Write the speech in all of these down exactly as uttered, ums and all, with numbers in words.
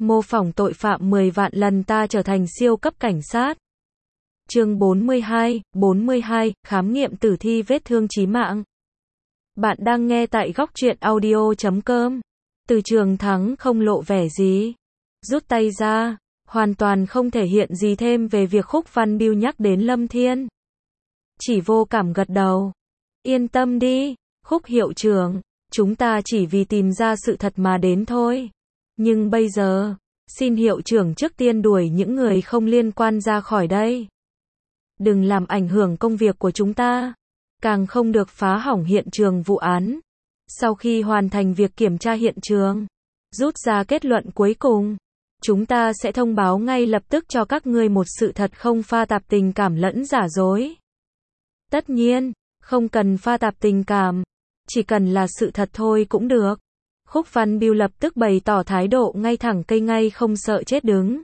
Mô phỏng tội phạm mười vạn lần ta trở thành siêu cấp cảnh sát. Chương bốn mươi hai, bốn mươi hai, khám nghiệm tử thi vết thương chí mạng. Bạn đang nghe tại góc truyện audio chấm com. Từ Trường Thắng không lộ vẻ gì. Rút tay ra, hoàn toàn không thể hiện gì thêm về việc Khúc Văn Biêu nhắc đến Lâm Thiên. Chỉ vô cảm gật đầu. Yên tâm đi, Khúc hiệu trưởng, chúng ta chỉ vì tìm ra sự thật mà đến thôi. Nhưng bây giờ, xin hiệu trưởng trước tiên đuổi những người không liên quan ra khỏi đây. Đừng làm ảnh hưởng công việc của chúng ta, càng không được phá hỏng hiện trường vụ án. Sau khi hoàn thành việc kiểm tra hiện trường, rút ra kết luận cuối cùng, chúng ta sẽ thông báo ngay lập tức cho các ngươi một sự thật không pha tạp tình cảm lẫn giả dối. Tất nhiên, không cần pha tạp tình cảm, chỉ cần là sự thật thôi cũng được. Khúc Văn Biêu lập tức bày tỏ thái độ ngay thẳng cây ngay không sợ chết đứng.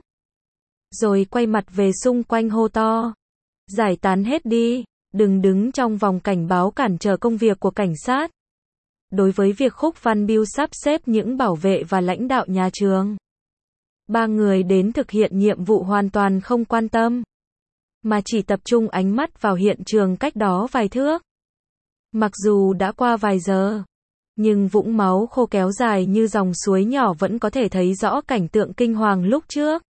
Rồi quay mặt về xung quanh hô to. Giải tán hết đi, đừng đứng trong vòng cảnh báo cản trở công việc của cảnh sát. Đối với việc Khúc Văn Biêu sắp xếp những bảo vệ và lãnh đạo nhà trường, ba người đến thực hiện nhiệm vụ hoàn toàn không quan tâm, mà chỉ tập trung ánh mắt vào hiện trường cách đó vài thước. Mặc dù đã qua vài giờ, nhưng vũng máu khô kéo dài như dòng suối nhỏ vẫn có thể thấy rõ cảnh tượng kinh hoàng lúc trước.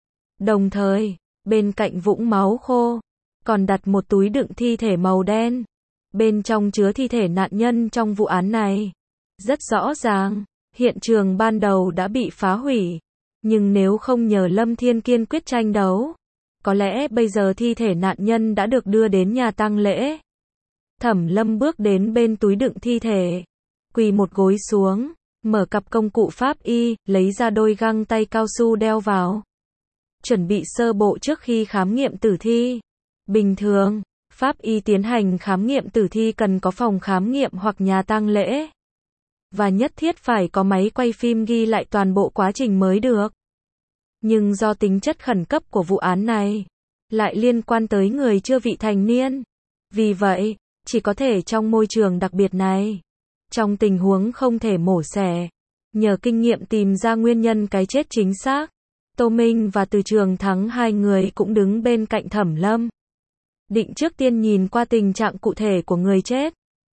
Đồng thời, bên cạnh vũng máu khô, còn đặt một túi đựng thi thể màu đen. Bên trong chứa thi thể nạn nhân trong vụ án này. Rất rõ ràng, hiện trường ban đầu đã bị phá hủy. Nhưng nếu không nhờ Lâm Thiên kiên quyết tranh đấu, có lẽ bây giờ thi thể nạn nhân đã được đưa đến nhà tang lễ. Thẩm Lâm bước đến bên túi đựng thi thể, quỳ một gối xuống, mở cặp công cụ pháp y, lấy ra đôi găng tay cao su đeo vào. Chuẩn bị sơ bộ trước khi khám nghiệm tử thi. Bình thường, pháp y tiến hành khám nghiệm tử thi cần có phòng khám nghiệm hoặc nhà tang lễ. Và nhất thiết phải có máy quay phim ghi lại toàn bộ quá trình mới được. Nhưng do tính chất khẩn cấp của vụ án này, lại liên quan tới người chưa vị thành niên. Vì vậy, chỉ có thể trong môi trường đặc biệt này. Trong tình huống không thể mổ xẻ, nhờ kinh nghiệm tìm ra nguyên nhân cái chết chính xác, Tô Minh và Từ Trường Thắng hai người cũng đứng bên cạnh Thẩm Lâm. Định trước tiên nhìn qua tình trạng cụ thể của người chết.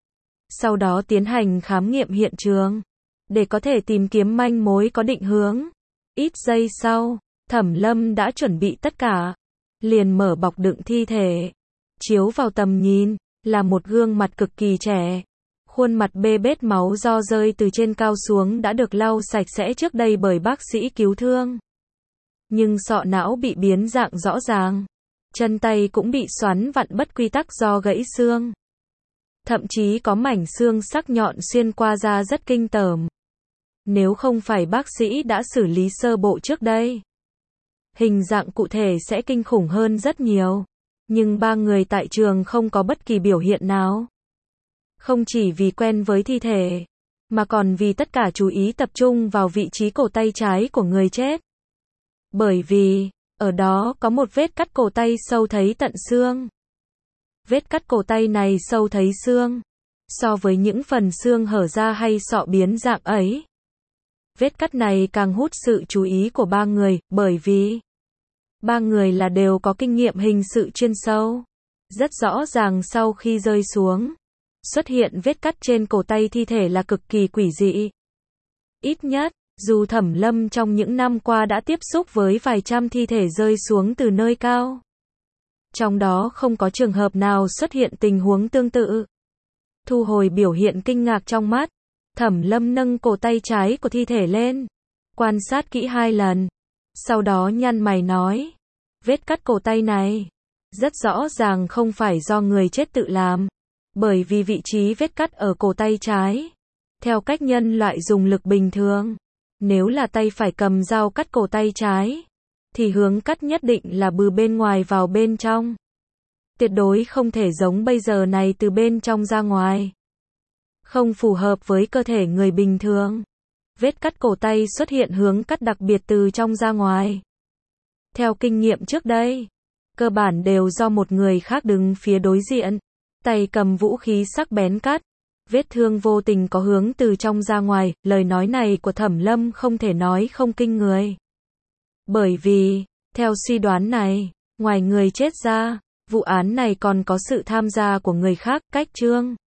Sau đó tiến hành khám nghiệm hiện trường, để có thể tìm kiếm manh mối có định hướng. Ít giây sau, Thẩm Lâm đã chuẩn bị tất cả. Liền mở bọc đựng thi thể. Chiếu vào tầm nhìn, là một gương mặt cực kỳ trẻ. Khuôn mặt bê bết máu do rơi từ trên cao xuống đã được lau sạch sẽ trước đây bởi bác sĩ cứu thương. Nhưng sọ não bị biến dạng rõ ràng. Chân tay cũng bị xoắn vặn bất quy tắc do gãy xương. Thậm chí có mảnh xương sắc nhọn xuyên qua da rất kinh tởm. Nếu không phải bác sĩ đã xử lý sơ bộ trước đây, hình dạng cụ thể sẽ kinh khủng hơn rất nhiều. Nhưng ba người tại trường không có bất kỳ biểu hiện nào. Không chỉ vì quen với thi thể, mà còn vì tất cả chú ý tập trung vào vị trí cổ tay trái của người chết. Bởi vì, ở đó có một vết cắt cổ tay sâu thấy tận xương. Vết cắt cổ tay này sâu thấy xương. So với những phần xương hở ra hay sọ biến dạng ấy, vết cắt này càng hút sự chú ý của ba người, bởi vì ba người là đều có kinh nghiệm hình sự chuyên sâu. Rất rõ ràng sau khi rơi xuống, xuất hiện vết cắt trên cổ tay thi thể là cực kỳ quỷ dị. Ít nhất, dù Thẩm Lâm trong những năm qua đã tiếp xúc với vài trăm thi thể rơi xuống từ nơi cao, trong đó không có trường hợp nào xuất hiện tình huống tương tự. Thu hồi biểu hiện kinh ngạc trong mắt, Thẩm Lâm nâng cổ tay trái của thi thể lên, quan sát kỹ hai lần. Sau đó nhăn mày nói, vết cắt cổ tay này, rất rõ ràng không phải do người chết tự làm. Bởi vì vị trí vết cắt ở cổ tay trái, theo cách nhân loại dùng lực bình thường, nếu là tay phải cầm dao cắt cổ tay trái, thì hướng cắt nhất định là từ bên ngoài vào bên trong. Tuyệt đối không thể giống bây giờ này từ bên trong ra ngoài. Không phù hợp với cơ thể người bình thường. Vết cắt cổ tay xuất hiện hướng cắt đặc biệt từ trong ra ngoài. Theo kinh nghiệm trước đây, cơ bản đều do một người khác đứng phía đối diện, tay cầm vũ khí sắc bén cắt. Vết thương vô tình có hướng từ trong ra ngoài, lời nói này của Thẩm Lâm không thể nói không kinh người. Bởi vì, theo suy đoán này, ngoài người chết ra, vụ án này còn có sự tham gia của người khác, cách Trương